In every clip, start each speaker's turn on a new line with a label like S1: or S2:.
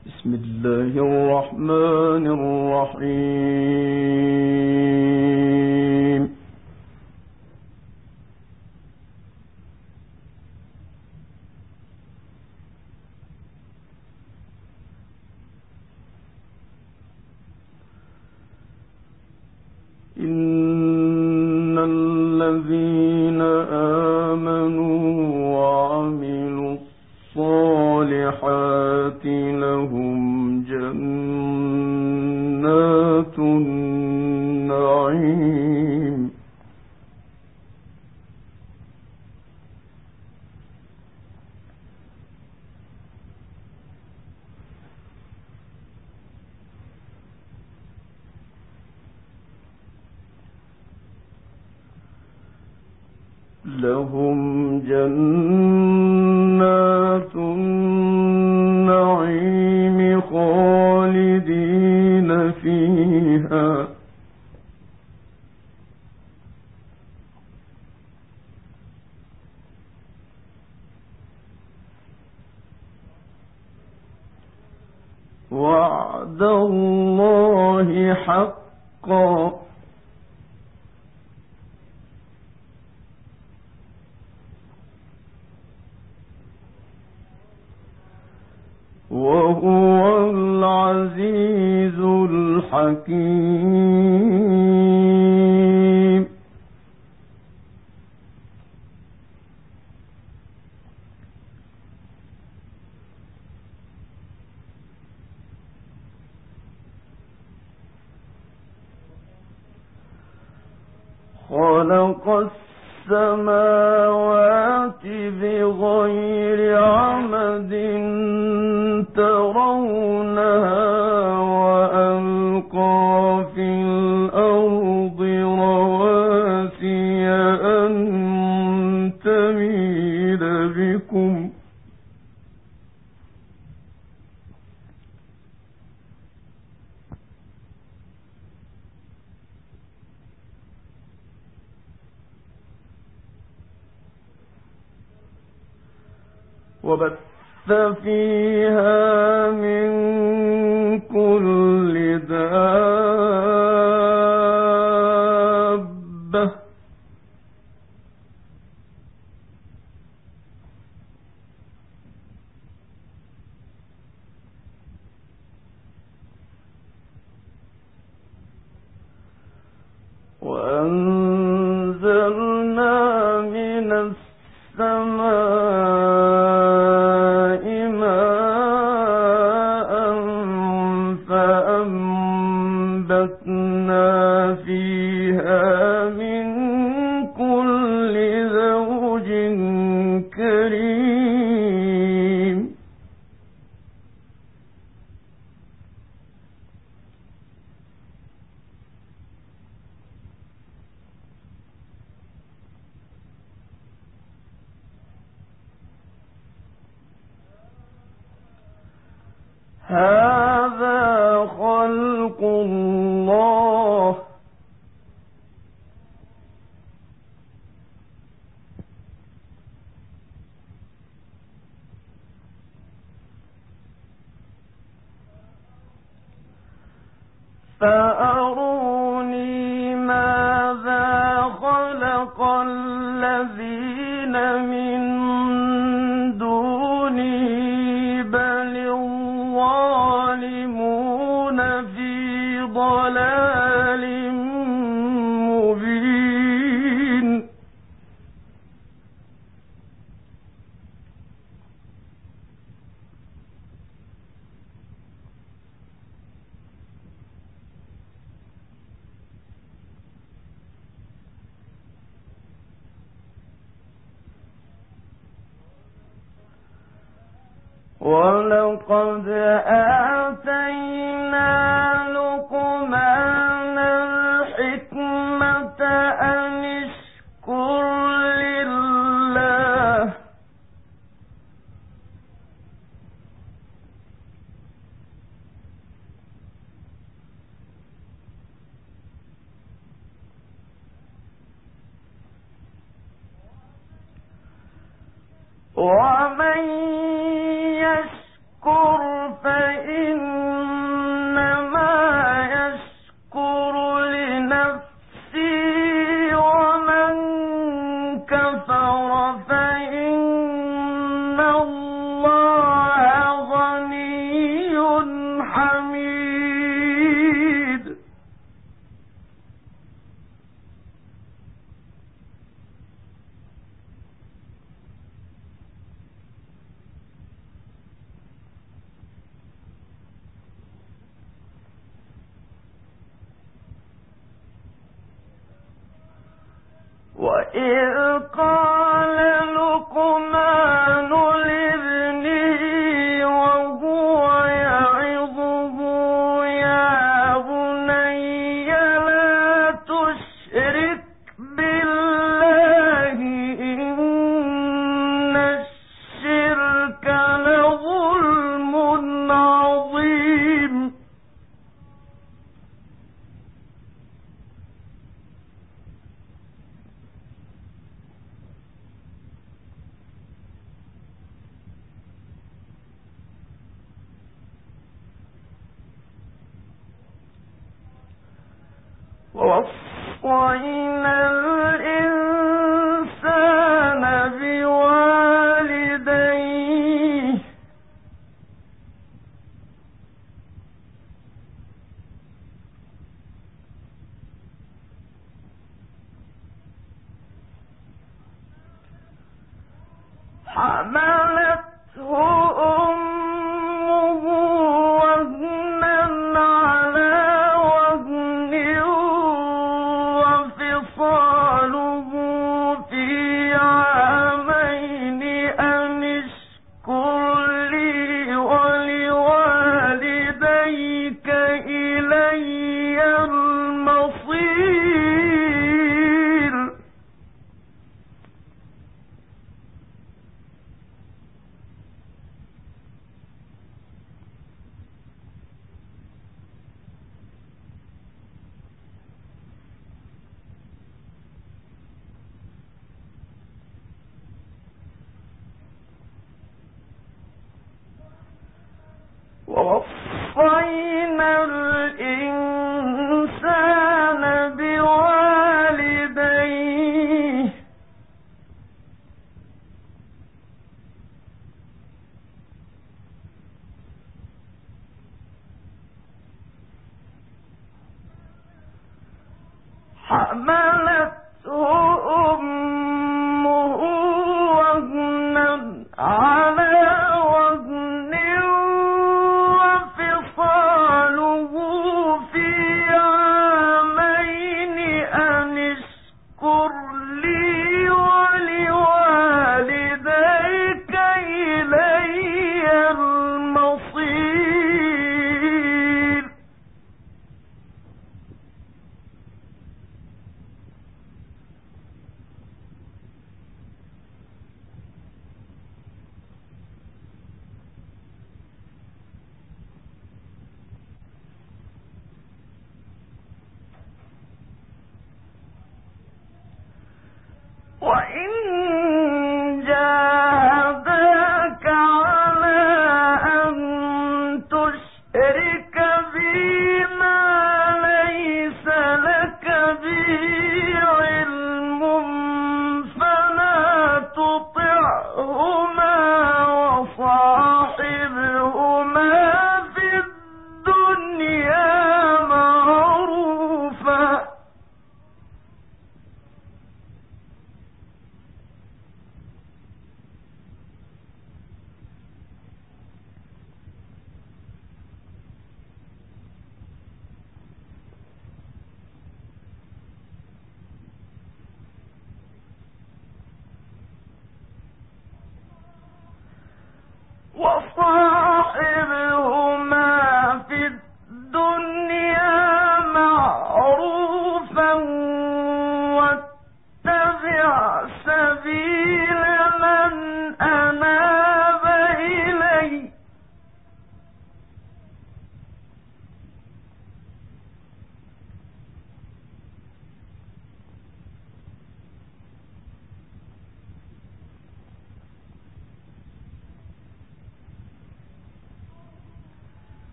S1: بسم الله الرحمن الرحيم. إن الذين آمنوا وعملوا الصالحات لهم جنات النعيم. لهم جنات النعيم خالدين فيها وعد الله حقا وهو العزيز الحكيم. خلق السماوات بغير عمد ترونها وألقى في الأرض رواسي أن تميد بكم وبث فيها من كل دابة وأنزلنا من السماء ماء فأنبتنا فيها من كل زوج كريم. هذا خلق الله فأروني ماذا خلق الذين من دونه بل الظالمون في ضلال مبين. ولقد آتينا لقمان الحكمة أن اشكر لله ومن يشكر فإن ووصينا الإنسان بوالديه حملته أمه وهنا على وهن وفصاله في عامين أن اشكر لي ولوالديك إلي المصير. ووصينا الإنسان بوالديه حملته أمه وهنا على وهن وفصاله في عامين أن اشكر لي ولوالديك إلي المصير.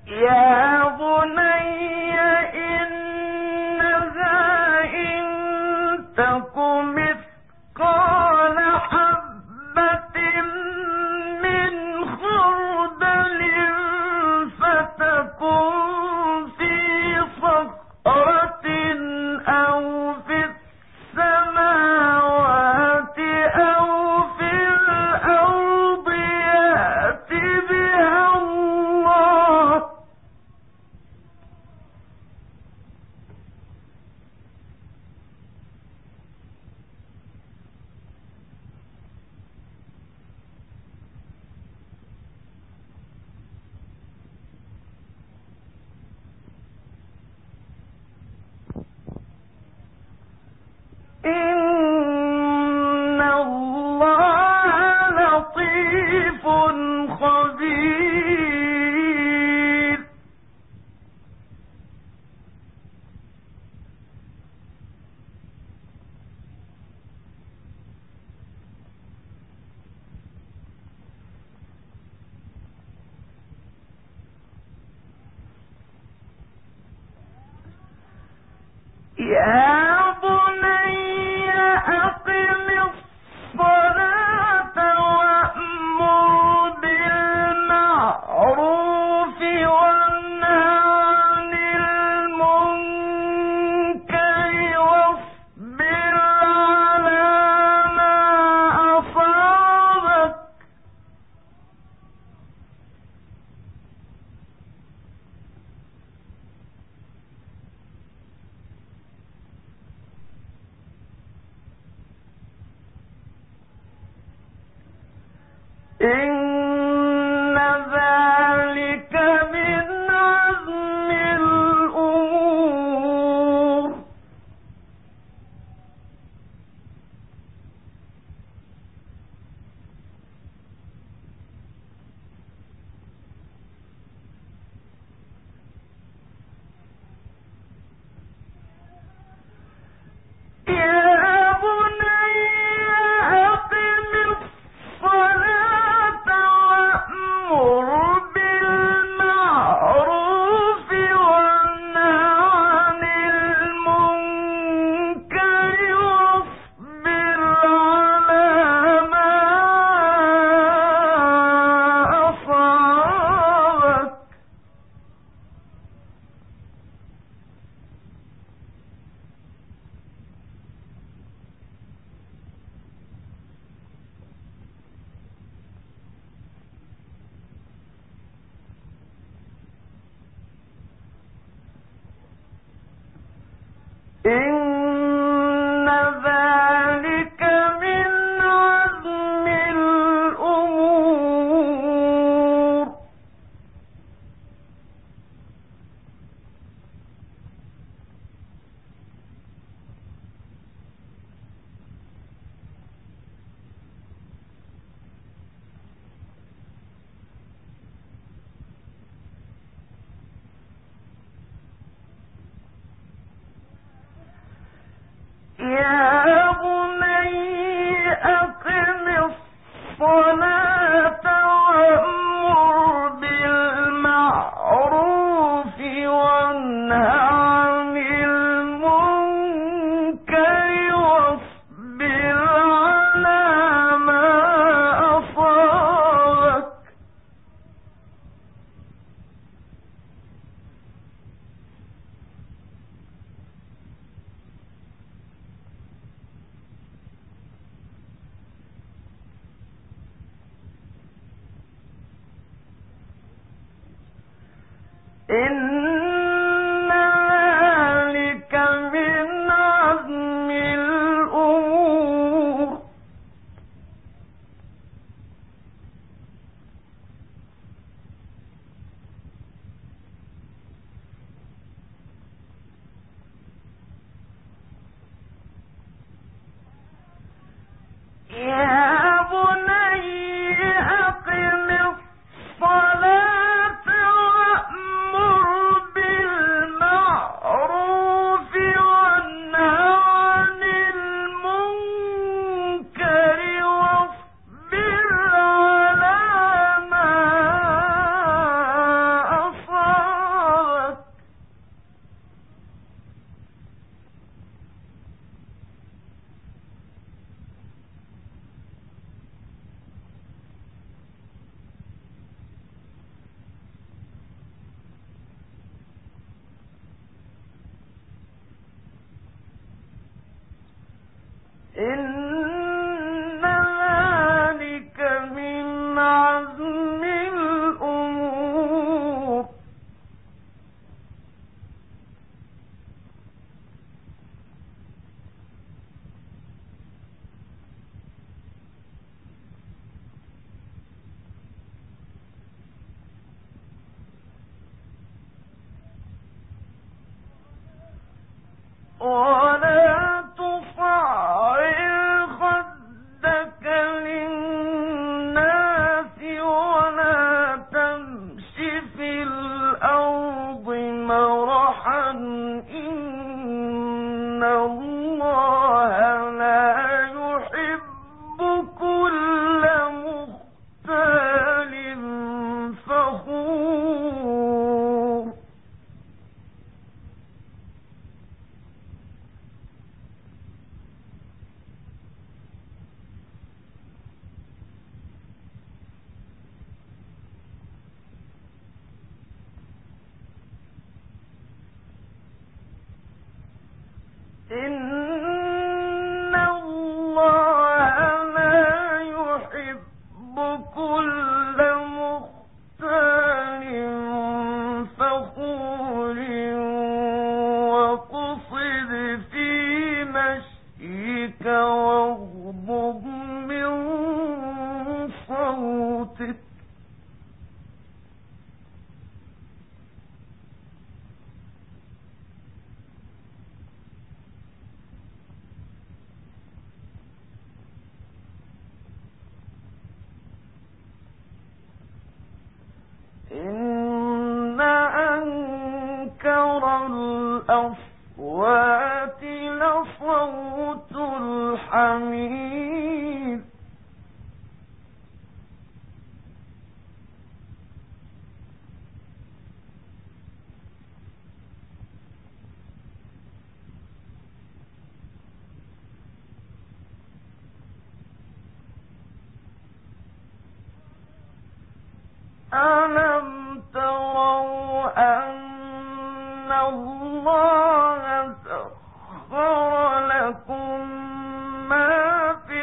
S1: يا بني إنها إن تك مثقال حبة من خردل فتكن في صخرة أو في السماوات أو في الأرض يأت بها الله إن الله لطيف خبير يا بني أقم الصلاة وأمر بالمعروف وانه عن المنكر واصبر على ما أصابك إن ذلك من عزم الأمور يا بني أقم الصلاة وأمر بالمعروف وانه عن المنكر واصبر على ما أصابك إن ذلك من عزم الأمور يا بني أقم الصلاة وأمر بالمعروف وانه عن المنكر واصبر على ما أصابك إن ذلك من عزم الأمور يا بني أقم الصلاة وأمر إن ذلك من عزم الأمور ولا تصعر خدك للناس ولا تمش في الأرض مرحا إن الله لا يحب كل مختال فخور إن الله لا يحب كل مختال فخور واقصد في مشيك واغضض من صوتك إن أنكر الأصوات لصوت الحمير ألم تروا أن الله سخر لكم ما في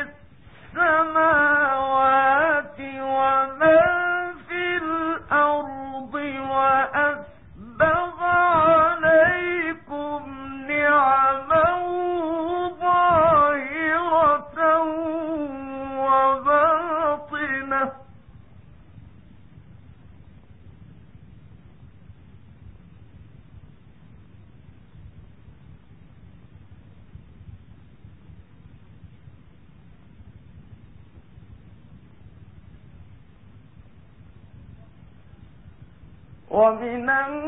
S1: السماوات وما في الأرض وأسبغ عليكم نعمه ظاهرة وباطنة ومن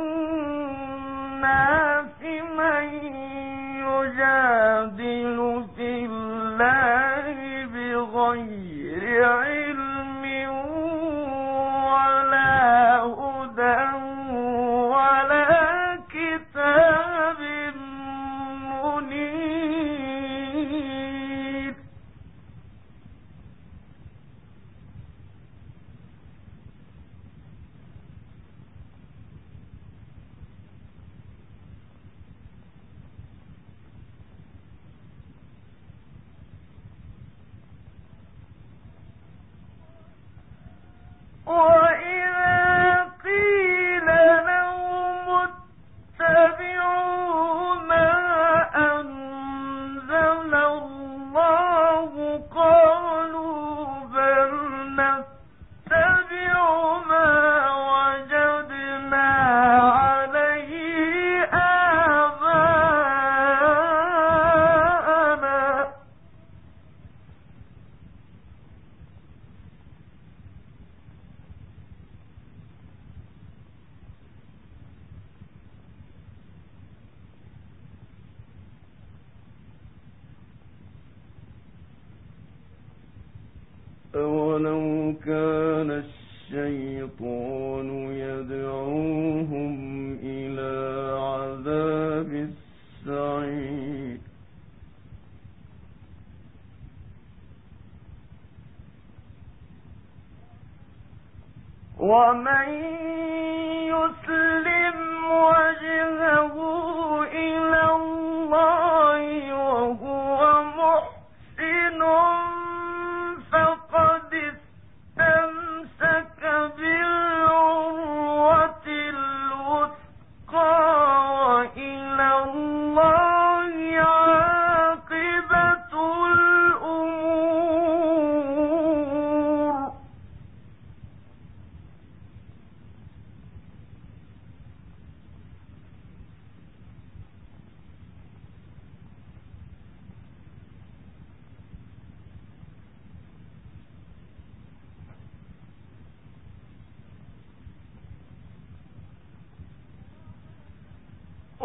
S1: الناس من يجادل في الله بغير علم ولا هدى ولا كتاب منير وإذا قيل لهم اتبعوا ما أنزل الله قالوا بل نتبع ما وجدنا عليه آباءنا أولو كان الشيطان يدعوهم إلى عذاب السعير ومن يسلم وجهه إلى الله وهو محسن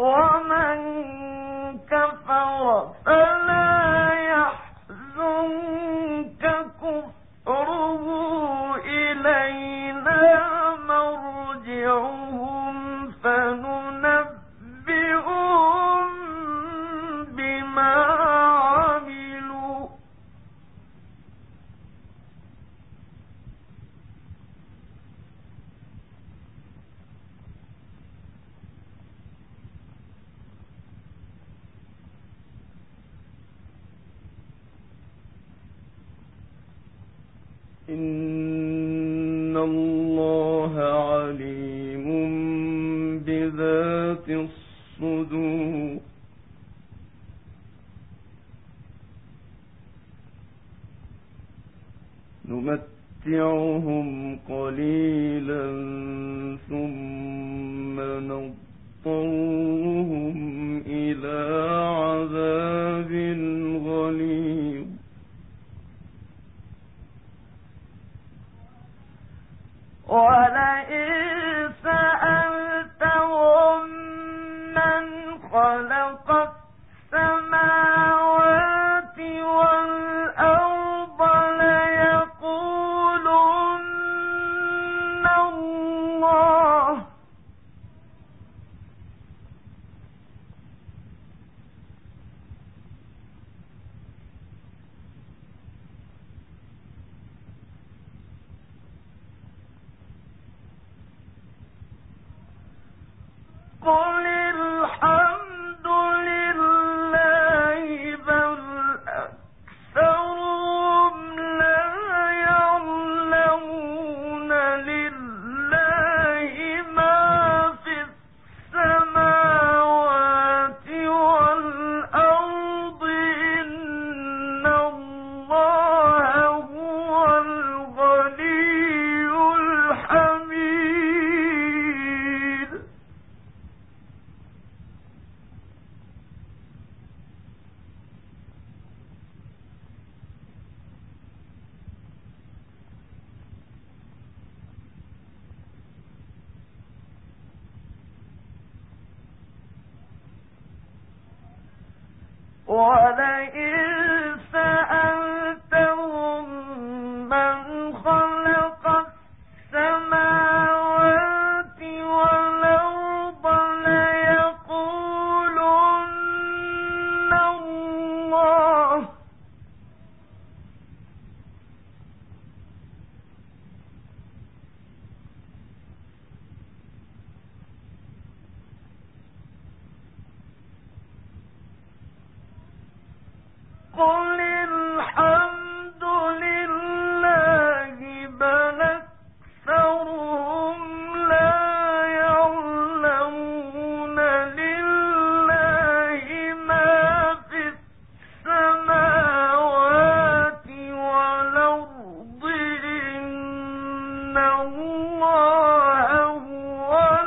S2: ومن كفر فلا يحزنك كفره إلينا مرجعهم فننبئهم بما عملوا
S1: إن الله عليم بذات الصدور نمتعهم قليلا ثم نضطرهم إلى عذاب غليظ
S2: ولئن سألتهم من خلق السماوات والأرض ليقولن الله قل الحمد لله بل أكثرهم لا يعلمون لله ما في السماوات والأرض إن الله هو الغني الحميد ولئن سألتهم من خلق السماوات والأرض ليقولن الله قل الحمد لله بل أكثرهم لا يعلمون لله ما في السماوات والأرض إن الله هو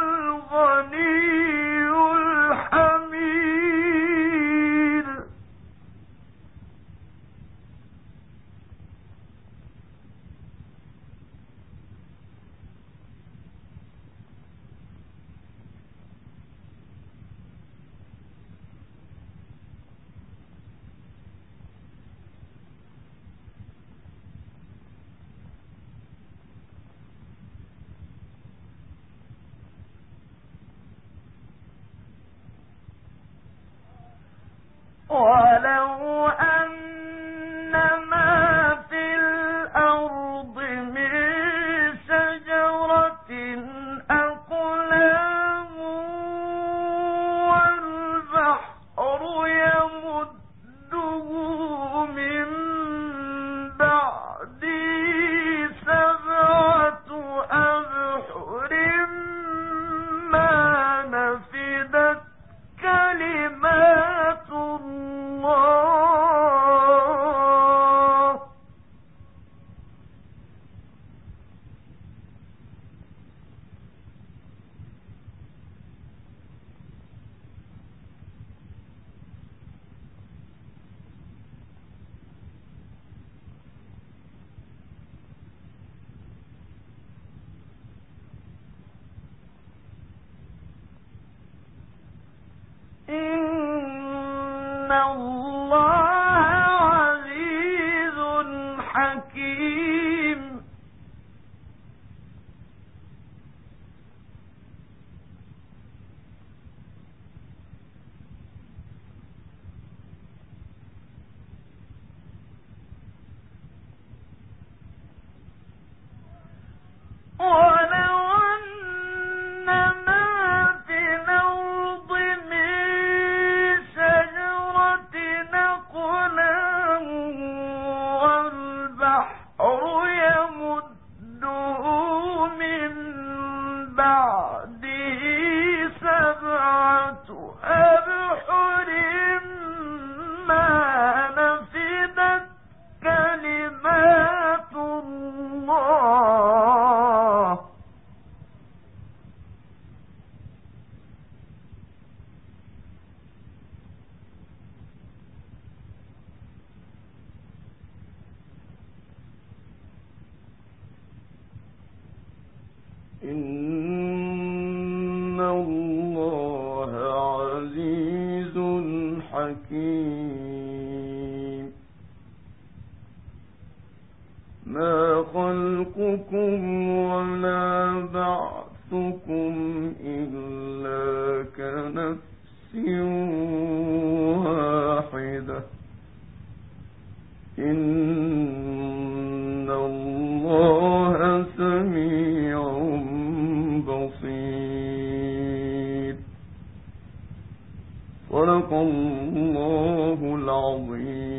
S2: الغني الحميد ولو أن ما في الأرض من شجرة أقلام والبحر يمده من بعده سبعة أبحر ما نفدت كلمات الله
S1: إن الله عزيز حكيم. ما خلقكم ولا بعثكم إلا كنفس واحدة. إن الله سميع بصير. صدق الله العظيم.